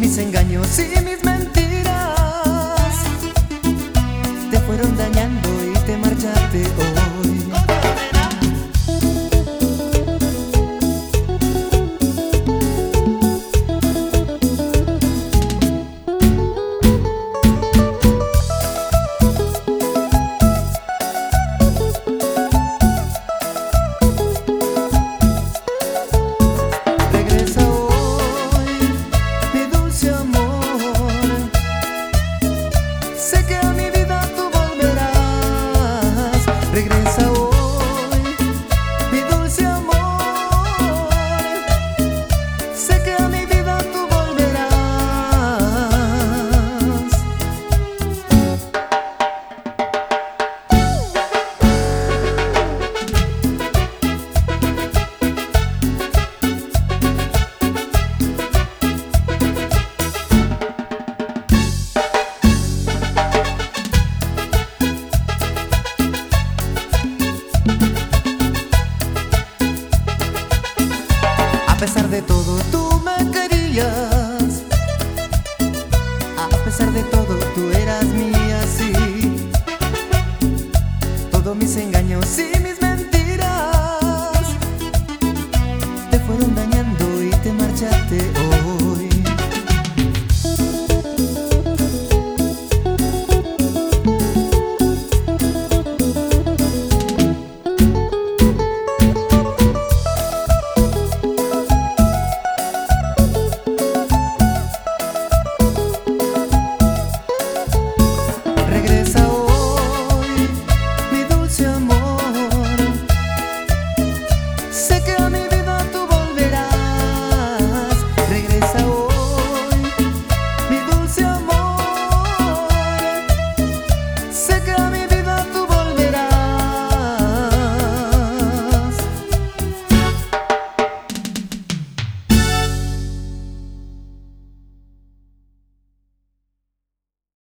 mis engaños y mis mentiras te fueron dañando y te marchaste hoy. Regresa hoy, mi dulce amor. Sé que a mi vida tú volverás. A pesar de todo tú me querías, a pesar de todo tú eras mía, sí. Todos mis engaños y mis mentiras te fueron dañando.